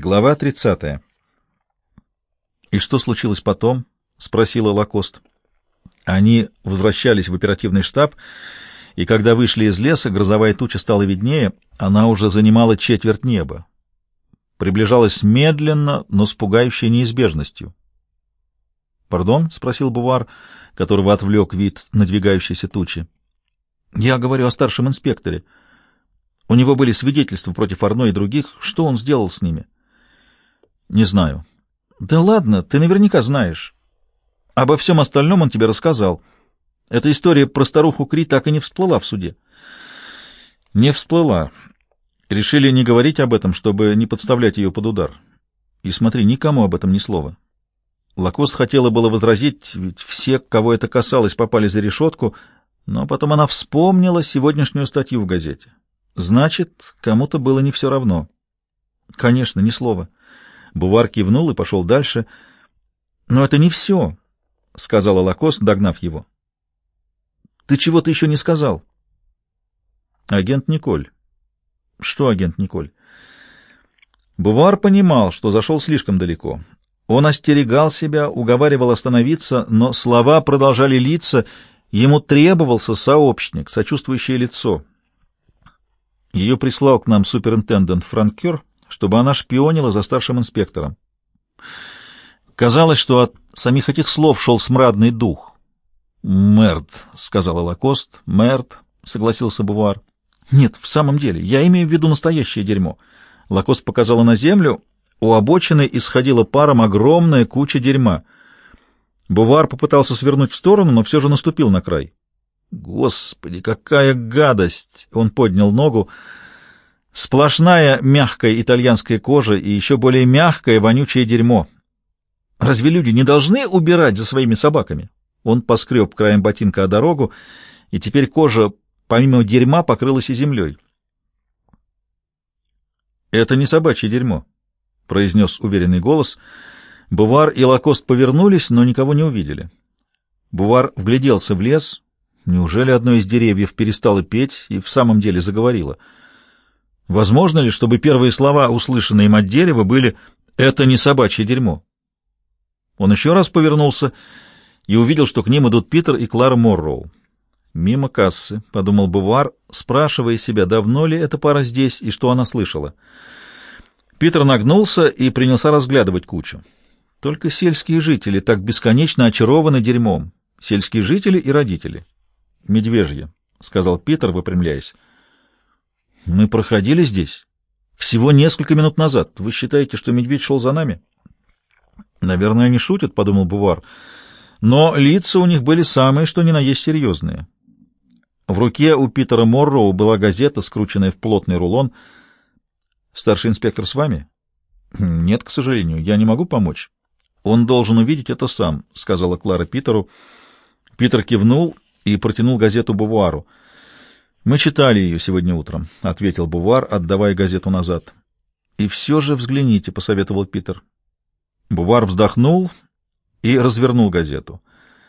Глава 30. «И что случилось потом?» — спросила Лакост. Они возвращались в оперативный штаб, и когда вышли из леса, грозовая туча стала виднее, она уже занимала четверть неба. Приближалась медленно, но с пугающей неизбежностью. «Пардон?» — спросил Бувар, которого отвлек вид надвигающейся тучи. «Я говорю о старшем инспекторе. У него были свидетельства против Арно и других. Что он сделал с ними?» «Не знаю». «Да ладно, ты наверняка знаешь. Обо всем остальном он тебе рассказал. Эта история про старуху Кри так и не всплыла в суде». «Не всплыла. Решили не говорить об этом, чтобы не подставлять ее под удар. И смотри, никому об этом ни слова». Лакост хотела было возразить, ведь все, кого это касалось, попали за решетку, но потом она вспомнила сегодняшнюю статью в газете. Значит, кому-то было не все равно. «Конечно, ни слова». Бувар кивнул и пошел дальше. «Но это не все», — сказала Лакост, догнав его. «Ты чего-то еще не сказал». «Агент Николь». «Что агент Николь?» Бувар понимал, что зашел слишком далеко. Он остерегал себя, уговаривал остановиться, но слова продолжали литься. Ему требовался сообщник, сочувствующее лицо. Ее прислал к нам суперинтендант Франкер, чтобы она шпионила за старшим инспектором. Казалось, что от самих этих слов шел смрадный дух. «Мерт», — сказала Лакост. «Мерт», — согласился Бувар. «Нет, в самом деле, я имею в виду настоящее дерьмо». Лакост показала на землю. У обочины исходила паром огромная куча дерьма. Бувар попытался свернуть в сторону, но все же наступил на край. «Господи, какая гадость!» Он поднял ногу. Сплошная мягкая итальянская кожа и еще более мягкое вонючее дерьмо. Разве люди не должны убирать за своими собаками? Он поскреб краем ботинка о дорогу, и теперь кожа, помимо дерьма, покрылась и землей. «Это не собачье дерьмо», — произнес уверенный голос. Бувар и Лакост повернулись, но никого не увидели. Бувар вгляделся в лес. Неужели одно из деревьев перестало петь и в самом деле заговорило? Возможно ли, чтобы первые слова, услышанные им от дерева, были «это не собачье дерьмо»? Он еще раз повернулся и увидел, что к ним идут Питер и Клара Морроу. «Мимо кассы», — подумал Бувар, спрашивая себя, давно ли эта пара здесь и что она слышала. Питер нагнулся и принялся разглядывать кучу. Только сельские жители так бесконечно очарованы дерьмом. Сельские жители и родители. «Медвежье», — сказал Питер, выпрямляясь. «Мы проходили здесь всего несколько минут назад. Вы считаете, что медведь шел за нами?» «Наверное, они шутят», — подумал Бувар. Но лица у них были самые, что ни на есть серьезные. В руке у Питера Морроу была газета, скрученная в плотный рулон. «Старший инспектор с вами?» «Нет, к сожалению, я не могу помочь». «Он должен увидеть это сам», — сказала Клара Питеру. Питер кивнул и протянул газету Бувару. «Мы читали ее сегодня утром», — ответил Бувар, отдавая газету назад. «И все же взгляните», — посоветовал Питер. Бувар вздохнул и развернул газету.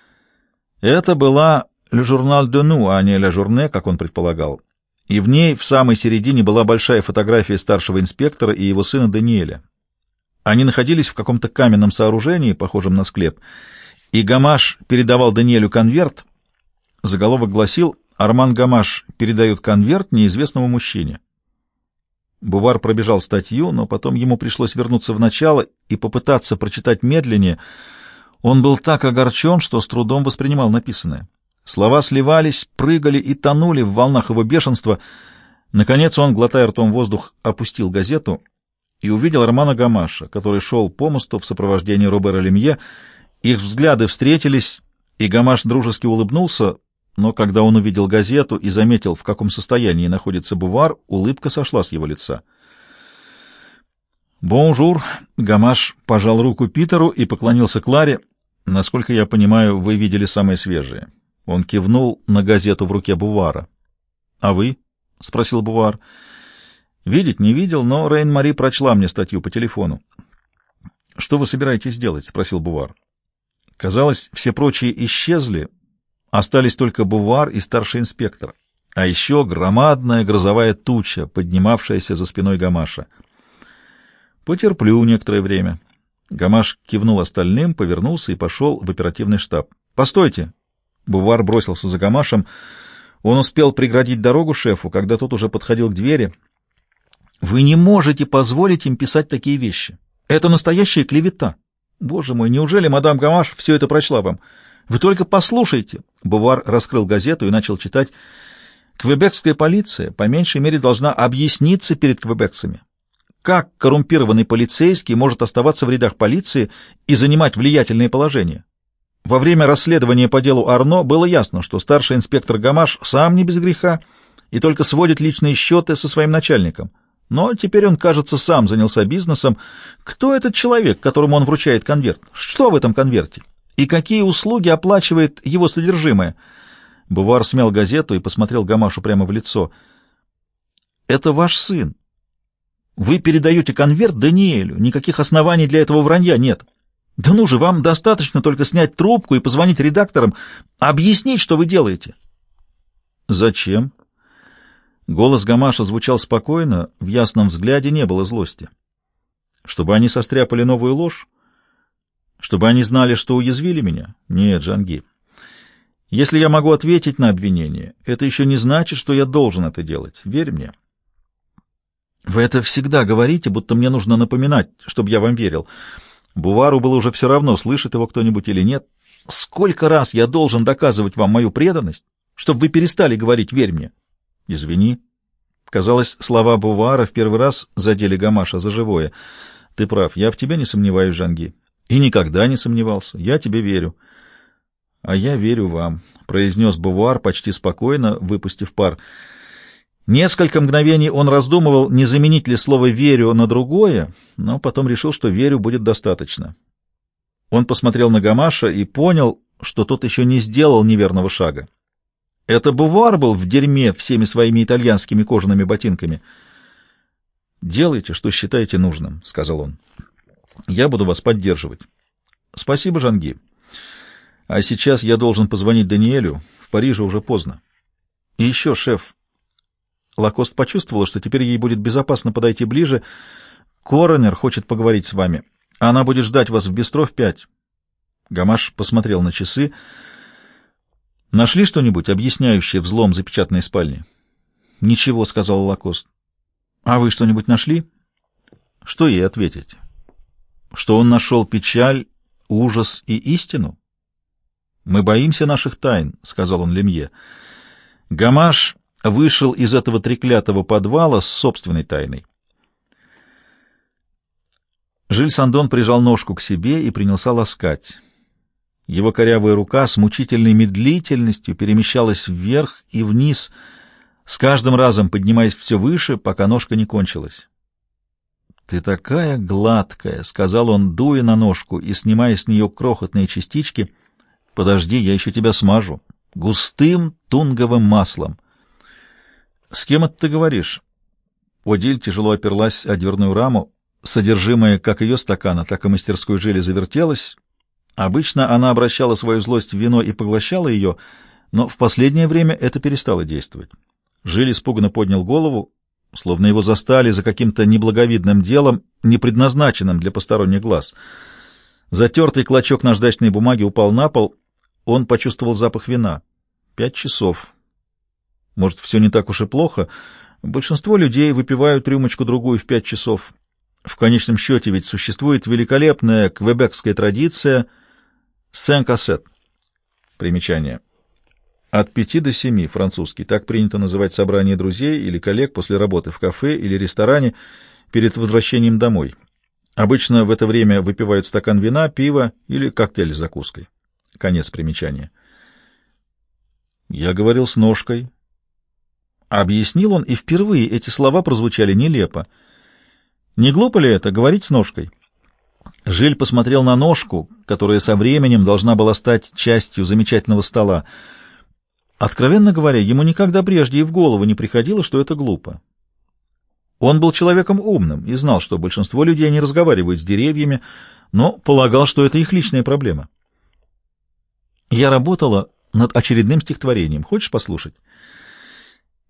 Это была «Le Journal de nous», а не «La Journée», как он предполагал. И в ней в самой середине была большая фотография старшего инспектора и его сына Даниэля. Они находились в каком-то каменном сооружении, похожем на склеп, и Гамаш передавал Даниэлю конверт. Заголовок гласил: «Арман Гамаш передает конверт неизвестному мужчине». Бувар пробежал статью, но потом ему пришлось вернуться в начало и попытаться прочитать медленнее. Он был так огорчен, что с трудом воспринимал написанное. Слова сливались, прыгали и тонули в волнах его бешенства. Наконец он, глотая ртом воздух, опустил газету и увидел Армана Гамаша, который шел по мосту в сопровождении Робера Лемье. Их взгляды встретились, и Гамаш дружески улыбнулся, но когда он увидел газету и заметил, в каком состоянии находится Бувар, улыбка сошла с его лица. «Бонжур!» — Гамаш пожал руку Питеру и поклонился Кларе. «Насколько я понимаю, вы видели самое свежее». Он кивнул на газету в руке Бувара. «А вы?» — спросил Бувар. «Видеть не видел, но Рейн-Мари прочла мне статью по телефону». «Что вы собираетесь делать?» — спросил Бувар. Казалось, все прочие исчезли, остались только Бувар и старший инспектор, а еще громадная грозовая туча, поднимавшаяся за спиной Гамаша. Потерплю некоторое время. Гамаш кивнул остальным, повернулся и пошел в оперативный штаб. «Постойте!» Бувар бросился за Гамашем. Он успел преградить дорогу шефу, когда тот уже подходил к двери. «Вы не можете позволить им писать такие вещи. Это настоящая клевета. Боже мой, неужели мадам Гамаш все это прочла вам? Вы только послушайте!» Бувар раскрыл газету и начал читать. «Квебекская полиция по меньшей мере должна объясниться перед квебекцами. Как коррумпированный полицейский может оставаться в рядах полиции и занимать влиятельные положения? Во время расследования по делу Арно было ясно, что старший инспектор Гамаш сам не без греха и только сводит личные счеты со своим начальником. Но теперь он, кажется, сам занялся бизнесом. Кто этот человек, которому он вручает конверт? Что в этом конверте? И какие услуги оплачивает его содержимое?» Бувар смял газету и посмотрел Гамашу прямо в лицо. «Это ваш сын. Вы передаете конверт Даниэлю. Никаких оснований для этого вранья нет. Да ну же, вам достаточно только снять трубку и позвонить редакторам, объяснить, что вы делаете». «Зачем?» Голос Гамаша звучал спокойно, в ясном взгляде не было злости. «Чтобы они состряпали новую ложь? Чтобы они знали, что уязвили меня? Нет, Джанги. Если я могу ответить на обвинение, это еще не значит, что я должен это делать. Верь мне». «Вы это всегда говорите, будто мне нужно напоминать, чтобы я вам верил». Бувару было уже все равно, слышит его кто-нибудь или нет. «Сколько раз я должен доказывать вам мою преданность, чтобы вы перестали говорить «верь мне»?» «Извини». Казалось, слова Бувара в первый раз задели Гамаша за живое. «Ты прав, я в тебя не сомневаюсь, Жанги. И никогда не сомневался. Я тебе верю». «А я верю вам», — произнес Бувар почти спокойно, выпустив пар. Несколько мгновений он раздумывал, не заменить ли слово «верю» на другое, но потом решил, что «верю» будет достаточно. Он посмотрел на Гамаша и понял, что тот еще не сделал неверного шага. Это Бувар был в дерьме всеми своими итальянскими кожаными ботинками. «Делайте, что считаете нужным», — сказал он. «Я буду вас поддерживать». «Спасибо, Жанги. А сейчас я должен позвонить Даниэлю. В Париже уже поздно. И еще, шеф». Лакост почувствовала, что теперь ей будет безопасно подойти ближе. «Коронер хочет поговорить с вами. Она будет ждать вас в бистро в 5». Гамаш посмотрел на часы. «Нашли что-нибудь, объясняющее взлом запечатанной спальни?» «Ничего», — сказал Лакост. «А вы что-нибудь нашли?» Что ей ответить? Что он нашел печаль, ужас и истину? «Мы боимся наших тайн», — сказал он Лемье. Гамаш вышел из этого треклятого подвала с собственной тайной. Жиль Сандон прижал ножку к себе и принялся ласкать. Его корявая рука с мучительной медлительностью перемещалась вверх и вниз, с каждым разом поднимаясь все выше, пока ножка не кончилась. «Ты такая гладкая», — сказал он, дуя на ножку и снимая с нее крохотные частички. «Подожди, я еще тебя смажу. Густым тунговым маслом». «С кем это ты говоришь?» Одиль тяжело оперлась о дверную раму. Содержимое как ее стакана, так и мастерской Жили завертелось. Обычно она обращала свою злость в вино и поглощала ее, но в последнее время это перестало действовать. Жиль испуганно поднял голову, словно его застали за каким-то неблаговидным делом, не предназначенным для посторонних глаз. Затертый клочок наждачной бумаги упал на пол. Он почувствовал запах вина. 5 часов. Может, все не так уж и плохо. Большинство людей выпивают рюмочку-другую в 5 часов. В конечном счете ведь существует великолепная квебекская традиция «сен-кассет». Примечание. От 5 до 7, французский. Так принято называть собрание друзей или коллег после работы в кафе или ресторане перед возвращением домой. Обычно в это время выпивают стакан вина, пива или коктейль с закуской. Конец примечания. Я говорил с ножкой. Объяснил он, и впервые эти слова прозвучали нелепо. Не глупо ли это, говорить с ножкой? Жиль посмотрел на ножку, которая со временем должна была стать частью замечательного стола. Откровенно говоря, ему никогда прежде и в голову не приходило, что это глупо. Он был человеком умным и знал, что большинство людей не разговаривают с деревьями, но полагал, что это их личная проблема. Я работала над очередным стихотворением. Хочешь послушать?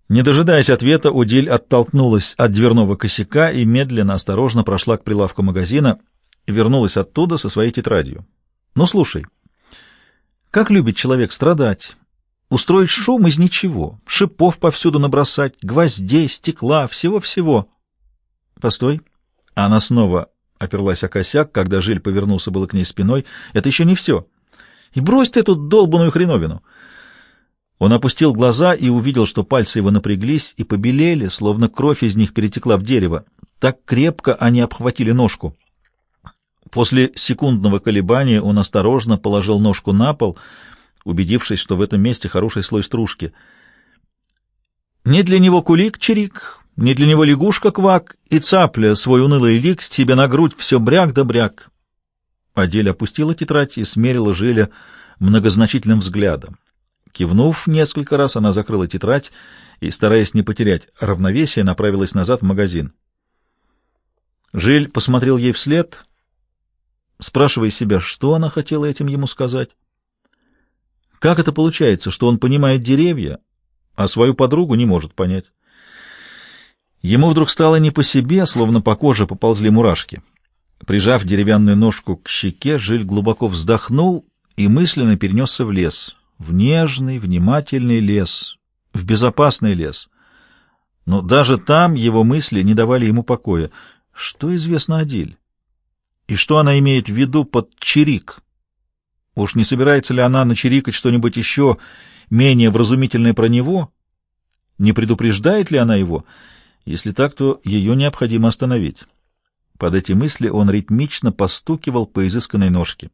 Не дожидаясь ответа, Удиль оттолкнулась от дверного косяка и медленно, осторожно прошла к прилавку магазина и вернулась оттуда со своей тетрадью. «Ну, слушай, как любит человек страдать, устроить шум из ничего, шипов повсюду набросать, гвоздей, стекла, всего-всего». «Постой». Она снова оперлась о косяк, когда Жиль повернулся было к ней спиной. «Это еще не все. И брось ты эту долбаную хреновину». Он опустил глаза и увидел, что пальцы его напряглись и побелели, словно кровь из них перетекла в дерево. Так крепко они обхватили ножку. После секундного колебания он осторожно положил ножку на пол, убедившись, что в этом месте хороший слой стружки. Не для него кулик-чирик, не для него лягушка-квак, и цапля свой унылый лик себе на грудь все бряк да бряк. Адель опустила тетрадь и смерила Жиля многозначительным взглядом. Кивнув несколько раз, она закрыла тетрадь и, стараясь не потерять равновесие, направилась назад в магазин. Жиль посмотрел ей вслед, спрашивая себя, что она хотела этим ему сказать. Как это получается, что он понимает деревья, а свою подругу не может понять? Ему вдруг стало не по себе, словно по коже поползли мурашки. Прижав деревянную ножку к щеке, Жиль глубоко вздохнул и мысленно перенесся в лес. В нежный, внимательный лес, в безопасный лес. Но даже там его мысли не давали ему покоя. Что известно Адиль? И что она имеет в виду под чирик? Уж не собирается ли она начирикать что-нибудь еще менее вразумительное про него? Не предупреждает ли она его? Если так, то ее необходимо остановить. Под эти мысли он ритмично постукивал по изысканной ножке.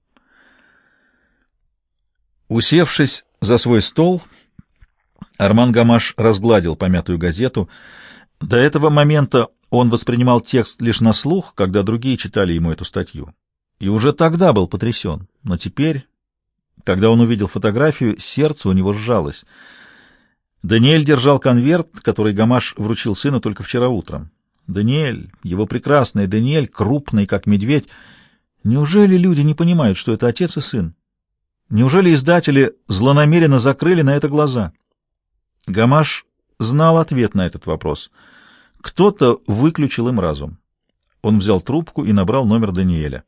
Усевшись за свой стол, Арман Гамаш разгладил помятую газету. До этого момента он воспринимал текст лишь на слух, когда другие читали ему эту статью. И уже тогда был потрясен. Но теперь, когда он увидел фотографию, сердце у него сжалось. Даниэль держал конверт, который Гамаш вручил сыну только вчера утром. Даниэль, его прекрасный Даниэль, крупный, как медведь. Неужели люди не понимают, что это отец и сын? Неужели издатели злонамеренно закрыли на это глаза? Гамаш знал ответ на этот вопрос. Кто-то выключил им разум. Он взял трубку и набрал номер Даниэля.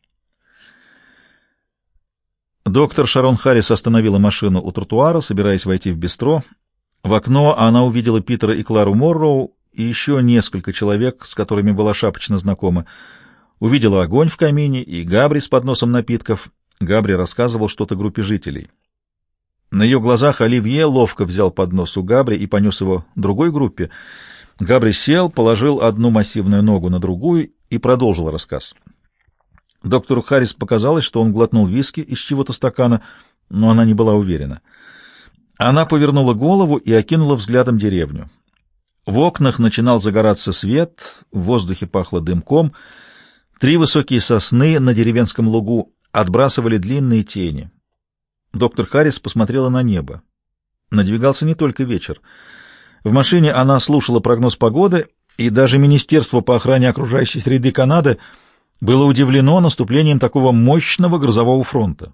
Доктор Шарон Харрис остановила машину у тротуара, собираясь войти в бистро. В окно она увидела Питера и Клару Морроу и еще несколько человек, с которыми была шапочно знакома. Увидела огонь в камине и Габри с подносом напитков. Габри рассказывал что-то группе жителей. На ее глазах Оливье ловко взял поднос у Габри и понес его другой группе. Габри сел, положил одну массивную ногу на другую и продолжил рассказ. Доктору Харрис показалось, что он глотнул виски из чего-то стакана, но она не была уверена. Она повернула голову и окинула взглядом деревню. В окнах начинал загораться свет, в воздухе пахло дымком. 3 высокие сосны на деревенском лугу отбрасывали длинные тени. Доктор Харрис посмотрела на небо. Надвигался не только вечер. В машине она слушала прогноз погоды, и даже Министерство по охране окружающей среды Канады было удивлено наступлением такого мощного грозового фронта.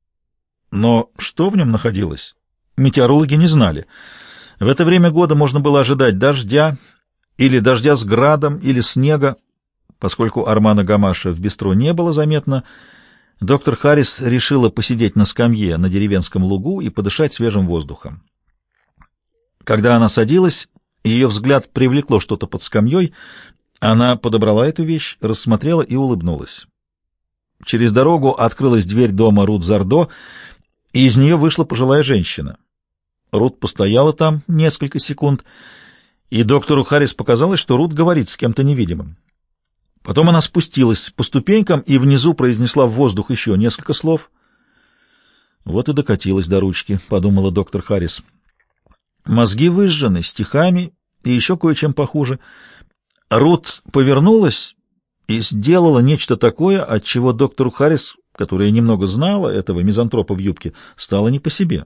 Но что в нем находилось, метеорологи не знали. В это время года можно было ожидать дождя, или дождя с градом, или снега. Поскольку Армана Гамаша в бистро не было заметно, доктор Харрис решила посидеть на скамье на деревенском лугу и подышать свежим воздухом. Когда она садилась, ее взгляд привлекло что-то под скамьей. Она подобрала эту вещь, рассмотрела и улыбнулась. Через дорогу открылась дверь дома Рут Зардо, и из нее вышла пожилая женщина. Рут постояла там несколько секунд, и доктору Харрис показалось, что Рут говорит с кем-то невидимым. Потом она спустилась по ступенькам и внизу произнесла в воздух еще несколько слов. «Вот и докатилась до ручки», — подумала доктор Харрис. Мозги выжжены стихами и еще кое-чем похуже. Рут повернулась и сделала нечто такое, от чего доктору Харрис, которая немного знала этого мизантропа в юбке, стало не по себе.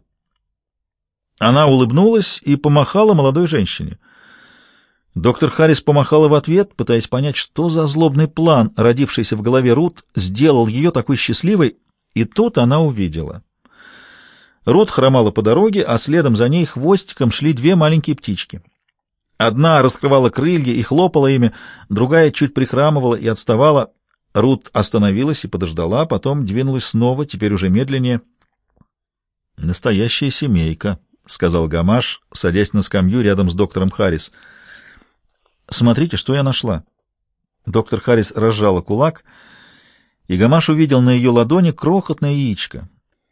Она улыбнулась и помахала молодой женщине. Доктор Харрис помахала в ответ, пытаясь понять, что за злобный план, родившийся в голове Рут, сделал ее такой счастливой, и тут она увидела. Рут хромала по дороге, а следом за ней хвостиком шли 2 маленькие птички. Одна раскрывала крылья и хлопала ими, другая чуть прихрамывала и отставала. Рут остановилась и подождала, потом двинулась снова, теперь уже медленнее. «Настоящая семейка», — сказал Гамаш, садясь на скамью рядом с доктором Харрис. «Смотрите, что я нашла». Доктор Харрис разжала кулак, и Гамаш увидел на ее ладони крохотное яичко.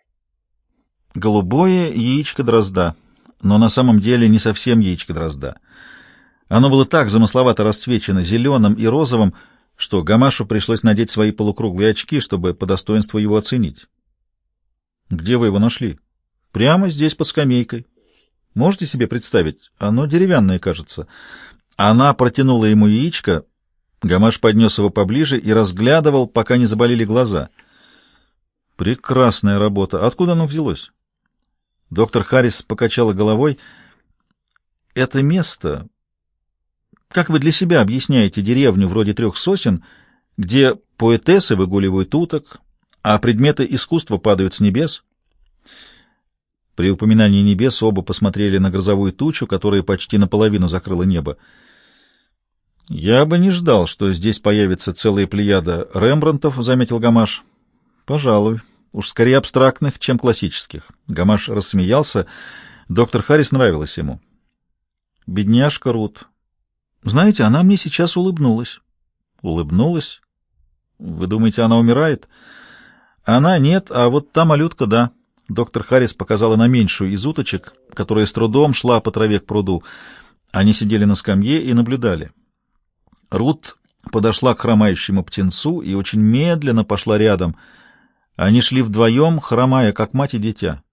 Голубое яичко дрозда, но на самом деле не совсем яичко дрозда. Оно было так замысловато расцвечено зеленым и розовым, что Гамашу пришлось надеть свои полукруглые очки, чтобы по достоинству его оценить. «Где вы его нашли?» «Прямо здесь, под скамейкой. Можете себе представить? Оно деревянное, кажется». Она протянула ему яичко. Гамаш поднес его поближе и разглядывал, пока не заболели глаза. «Прекрасная работа. Откуда оно взялось?» Доктор Харрис покачала головой. «Это место... Как вы для себя объясняете деревню вроде 3 сосен, где поэтессы выгуливают уток, а предметы искусства падают с небес?» При упоминании небес оба посмотрели на грозовую тучу, которая почти наполовину закрыла небо. «Я бы не ждал, что здесь появится целая плеяда Рембрандтов», — заметил Гамаш. «Пожалуй. Уж скорее абстрактных, чем классических». Гамаш рассмеялся. Доктор Харрис нравилась ему. «Бедняжка Рут. Знаете, она мне сейчас улыбнулась». «Улыбнулась? Вы думаете, она умирает?» «Она нет, а вот та малютка — да». Доктор Харрис показала на меньшую из уточек, которая с трудом шла по траве к пруду. Они сидели на скамье и наблюдали. Рут подошла к хромающему птенцу и очень медленно пошла рядом. Они шли вдвоем, хромая, как мать и дитя.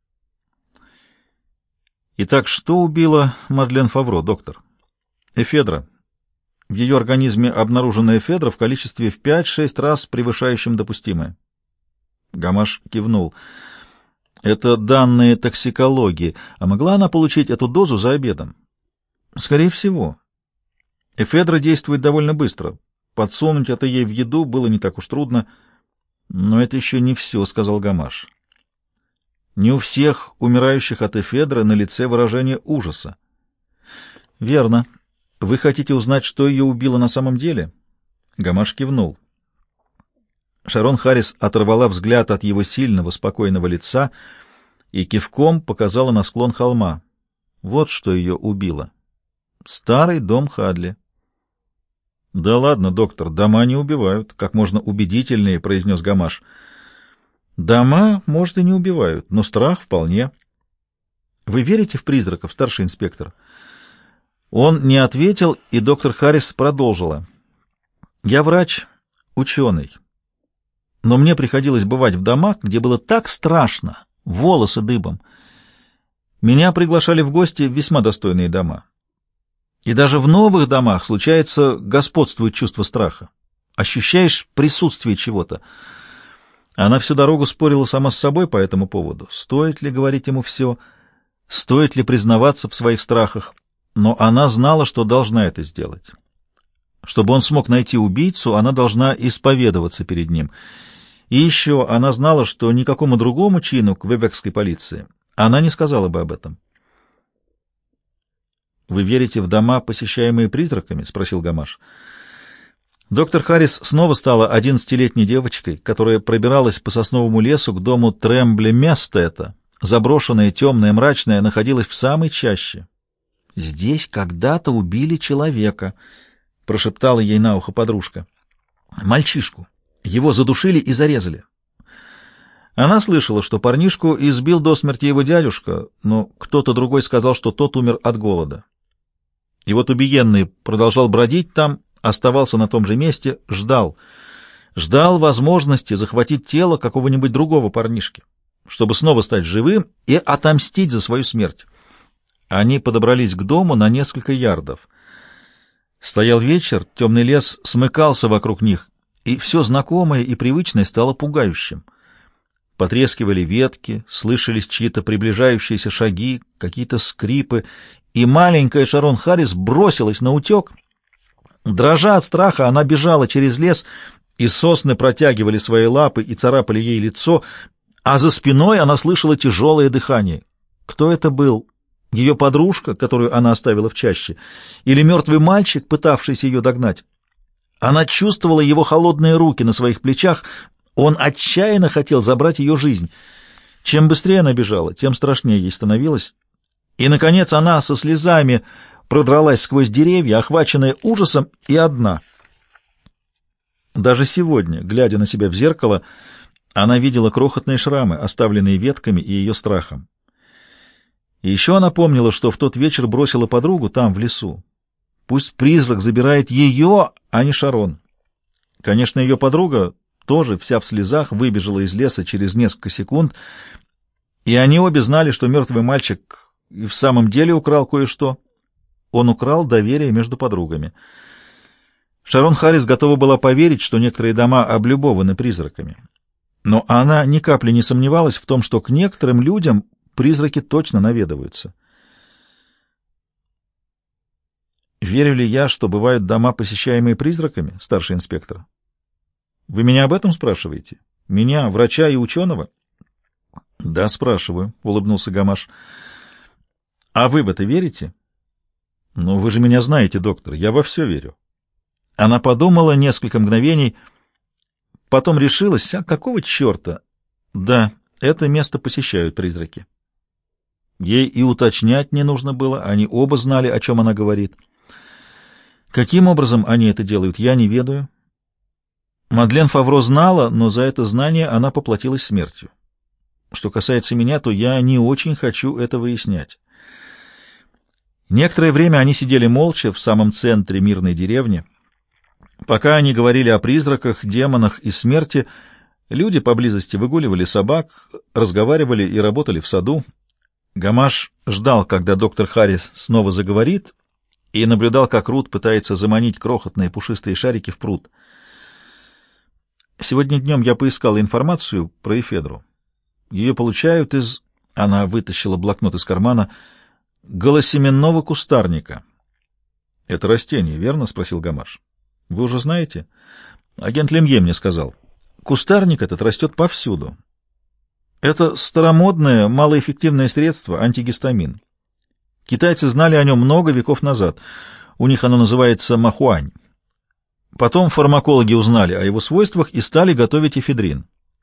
«Итак, что убило Мадлен Фавро, доктор?» «Эфедра. В ее организме обнаружена эфедра в количестве в 5-6 раз превышающем допустимое». Гамаш кивнул. «Это данные токсикологии. А могла она получить эту дозу за обедом?» «Скорее всего. Эфедра действует довольно быстро. Подсунуть это ей в еду было не так уж трудно». «Но это еще не все», — сказал Гамаш. «Не у всех умирающих от эфедры на лице выражение ужаса». «Верно. Вы хотите узнать, что ее убило на самом деле?» Гамаш кивнул. Шарон Харрис оторвала взгляд от его сильного, спокойного лица и кивком показала на склон холма. Вот что ее убило. Старый дом Хадли. «Да ладно, доктор, дома не убивают», — как можно убедительнее произнес Гамаш. «Дома, может, и не убивают, но страх вполне». «Вы верите в призраков, старший инспектор?» Он не ответил, и доктор Харрис продолжила. «Я врач, ученый. Но мне приходилось бывать в домах, где было так страшно, волосы дыбом. Меня приглашали в гости в весьма достойные дома. И даже в новых домах случается, господствует чувство страха. Ощущаешь присутствие чего-то». Она всю дорогу спорила сама с собой по этому поводу. Стоит ли говорить ему все? Стоит ли признаваться в своих страхах? Но она знала, что должна это сделать. Чтобы он смог найти убийцу, она должна исповедоваться перед ним. И еще она знала, что никакому другому чину квебекской полиции она не сказала бы об этом. «Вы верите в дома, посещаемые призраками?» — спросил Гамаш. Доктор Харрис снова стала 11-летней девочкой, которая пробиралась по сосновому лесу к дому Трембле. Место это, заброшенное, темное, мрачное, находилось в самой чаще. «Здесь когда-то убили человека», — прошептала ей на ухо подружка. «Мальчишку. Его задушили и зарезали». Она слышала, что парнишку избил до смерти его дядюшка, но кто-то другой сказал, что тот умер от голода. И вот убиенный продолжал бродить там, оставался на том же месте, ждал возможности захватить тело какого-нибудь другого парнишки, чтобы снова стать живым и отомстить за свою смерть. Они подобрались к дому на несколько ярдов. Стоял вечер, темный лес смыкался вокруг них, и все знакомое и привычное стало пугающим. Потрескивали ветки, слышались чьи-то приближающиеся шаги, какие-то скрипы, и маленькая Шарон Харрис бросилась на утек. Дрожа от страха, она бежала через лес, и сосны протягивали свои лапы и царапали ей лицо, а за спиной она слышала тяжелое дыхание. Кто это был? ее подружка, которую она оставила в чаще, или мертвый мальчик, пытавшийся ее догнать. Она чувствовала его холодные руки на своих плечах, он отчаянно хотел забрать ее жизнь. Чем быстрее она бежала, тем страшнее ей становилось. И, наконец, она со слезами продралась сквозь деревья, охваченная ужасом, и одна. Даже сегодня, глядя на себя в зеркало, она видела крохотные шрамы, оставленные ветками и ее страхом. И еще она помнила, что в тот вечер бросила подругу там, в лесу. Пусть призрак забирает ее, а не Шарон. Конечно, ее подруга тоже, вся в слезах, выбежала из леса через несколько секунд, и они обе знали, что мертвый мальчик и в самом деле украл кое-что. Он украл доверие между подругами. Шарон Харрис готова была поверить, что некоторые дома облюбованы призраками. Но она ни капли не сомневалась в том, что к некоторым людям призраки точно наведываются. «Верю ли я, что бывают дома, посещаемые призраками, старший инспектор? Вы меня об этом спрашиваете? Меня, врача и ученого?» «Да, спрашиваю», — улыбнулся Гамаш. «А вы в это верите?» «Ну, вы же меня знаете, доктор, я во все верю». Она подумала несколько мгновений, потом решилась: а какого черта? Да, это место посещают призраки. Ей и уточнять не нужно было, они оба знали, о чем она говорит. Каким образом они это делают, я не ведаю. Мадлен Фавро знала, но за это знание она поплатилась смертью. Что касается меня, то я не очень хочу это выяснять. Некоторое время они сидели молча в самом центре мирной деревни. Пока они говорили о призраках, демонах и смерти, люди поблизости выгуливали собак, разговаривали и работали в саду. Гамаш ждал, когда доктор Харрис снова заговорит, и наблюдал, как Рут пытается заманить крохотные пушистые шарики в пруд. Сегодня днем я поискал информацию про эфедру. Ее получают из... Она вытащила блокнот из кармана. Голосеменного кустарника. — Это растение, верно? — спросил Гамаш. — Вы уже знаете? Агент Лемье мне сказал. Кустарник этот растет повсюду. Это старомодное, малоэффективное средство, антигистамин. Китайцы знали о нем много веков назад. У них оно называется махуань. Потом фармакологи узнали о его свойствах и стали готовить эфедрин.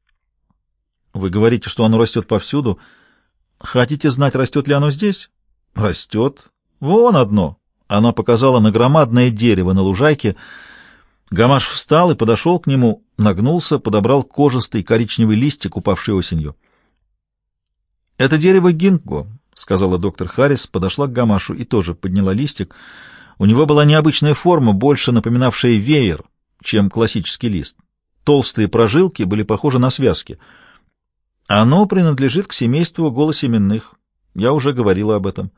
Вы говорите, что оно растет повсюду. Хотите знать, растет ли оно здесь? Растет. Вон одно. Она показала на громадное дерево на лужайке. Гамаш встал и подошел к нему, нагнулся, подобрал кожистый коричневый листик, упавший осенью. — Это дерево гинго, — сказала доктор Харрис, подошла к Гамашу и тоже подняла листик. У него была необычная форма, больше напоминавшая веер, чем классический лист. Толстые прожилки были похожи на связки. Оно принадлежит к семейству голосеменных. Я уже говорила об этом.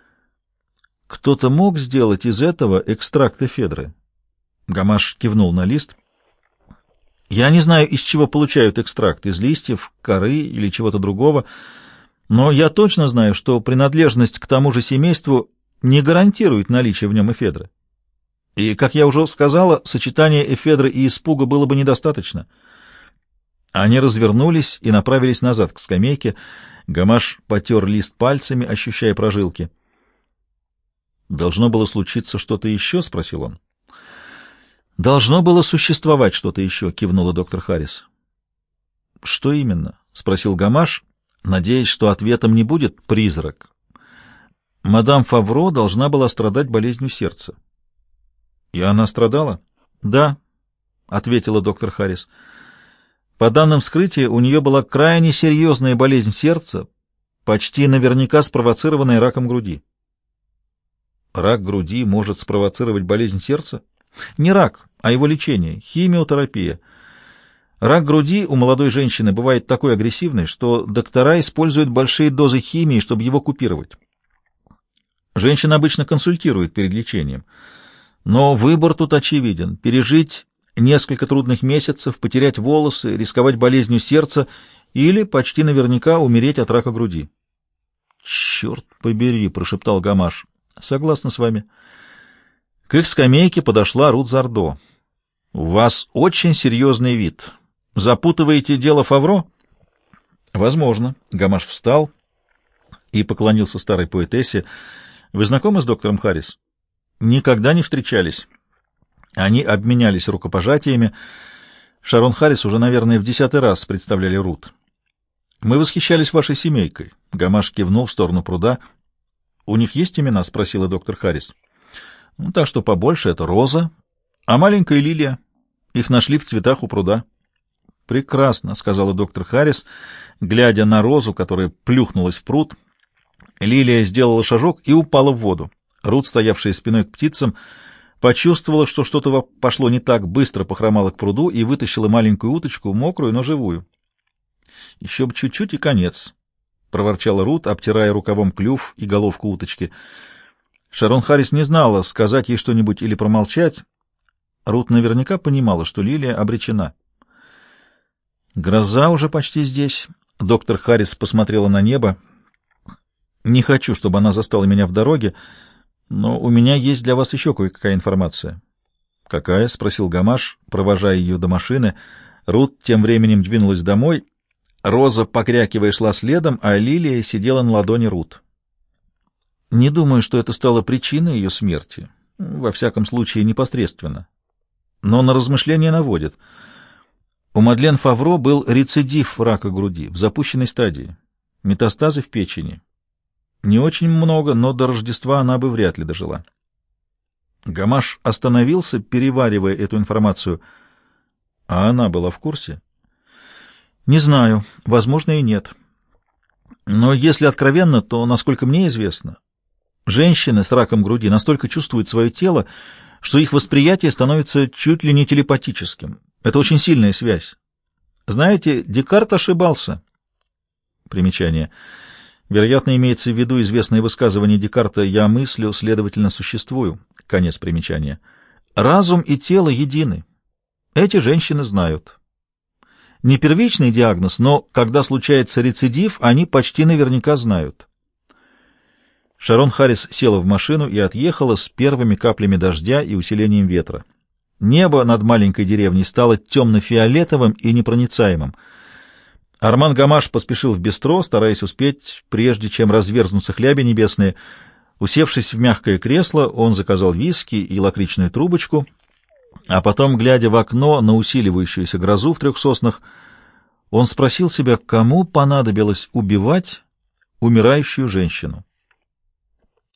Кто-то мог сделать из этого экстракт эфедры? Гамаш кивнул на лист. Я не знаю, из чего получают экстракт, из листьев, коры или чего-то другого, но я точно знаю, что принадлежность к тому же семейству не гарантирует наличие в нем эфедры. И, как я уже сказала, сочетание эфедры и испуга было бы недостаточно. Они развернулись и направились назад к скамейке. Гамаш потер лист пальцами, ощущая прожилки. «Должно было случиться что-то еще?» — спросил он. «Должно было существовать что-то еще», — кивнула доктор Харрис. «Что именно?» — спросил Гамаш, надеясь, что ответом не будет призрак. Мадам Фавро должна была страдать болезнью сердца. «И она страдала?» «Да», — ответила доктор Харрис. «По данным вскрытия, у нее была крайне серьезная болезнь сердца, почти наверняка спровоцированная раком груди». «Рак груди может спровоцировать болезнь сердца?» «Не рак, а его лечение, химиотерапия. Рак груди у молодой женщины бывает такой агрессивный, что доктора используют большие дозы химии, чтобы его купировать. Женщина обычно консультирует перед лечением. Но выбор тут очевиден: пережить несколько трудных месяцев, потерять волосы, рисковать болезнью сердца или почти наверняка умереть от рака груди». «Черт побери!» — прошептал Гамаш. «Согласна с вами». К их скамейке подошла Рут Зардо. «У вас очень серьезный вид. Запутываете дело Фавро?» «Возможно». Гамаш встал и поклонился старой поэтессе. «Вы знакомы с доктором Харрис?» «Никогда не встречались». Они обменялись рукопожатиями. Шарон Харрис уже, наверное, в 10-й раз представляли Рут. «Мы восхищались вашей семейкой», — Гамаш кивнул в сторону пруда. «У них есть имена?» — спросила доктор Харрис. «Ну, та, что побольше, — это Роза, а маленькая — Лилия. Их нашли в цветах у пруда». «Прекрасно», — сказала доктор Харрис, глядя на Розу, которая плюхнулась в пруд. Лилия сделала шажок и упала в воду. Рут, стоявшая спиной к птицам, почувствовала, что что-то пошло не так, быстро похромала к пруду и вытащила маленькую уточку, мокрую, но живую. «Еще бы чуть-чуть и конец», — проворчала Рут, обтирая рукавом клюв и головку уточки. Шарон Харрис не знала, сказать ей что-нибудь или промолчать. Рут наверняка понимала, что Лилия обречена. «Гроза уже почти здесь». Доктор Харрис посмотрела на небо. «Не хочу, чтобы она застала меня в дороге, но у меня есть для вас еще кое-какая информация». «Какая?» — спросил Гамаш, провожая ее до машины. Рут тем временем двинулась домой. Роза, покрякивая, шла следом, а Лилия сидела на ладони Рут. «Не думаю, что это стало причиной ее смерти. Во всяком случае, непосредственно. Но на размышления наводит. У Мадлен Фавро был рецидив рака груди в запущенной стадии, метастазы в печени. Не очень много, но до Рождества она бы вряд ли дожила». Гамаш остановился, переваривая эту информацию. А она была в курсе? «Не знаю. Возможно, и нет. Но если откровенно, то, насколько мне известно, женщины с раком груди настолько чувствуют свое тело, что их восприятие становится чуть ли не телепатическим. Это очень сильная связь. Знаете, Декарт ошибался». Примечание. Вероятно, имеется в виду известное высказывание Декарта «я мыслю, следовательно, существую». Конец примечания. Разум и тело едины. Эти женщины знают. Не первичный диагноз, но когда случается рецидив, они почти наверняка знают. Шарон Харрис села в машину и отъехала с первыми каплями дождя и усилением ветра. Небо над маленькой деревней стало темно-фиолетовым и непроницаемым. Арман Гамаш поспешил в бистро, стараясь успеть, прежде чем разверзнутся хляби небесные. Усевшись в мягкое кресло, он заказал виски и лакричную трубочку, а потом, глядя в окно на усиливающуюся грозу в трех соснах, он спросил себя, кому понадобилось убивать умирающую женщину.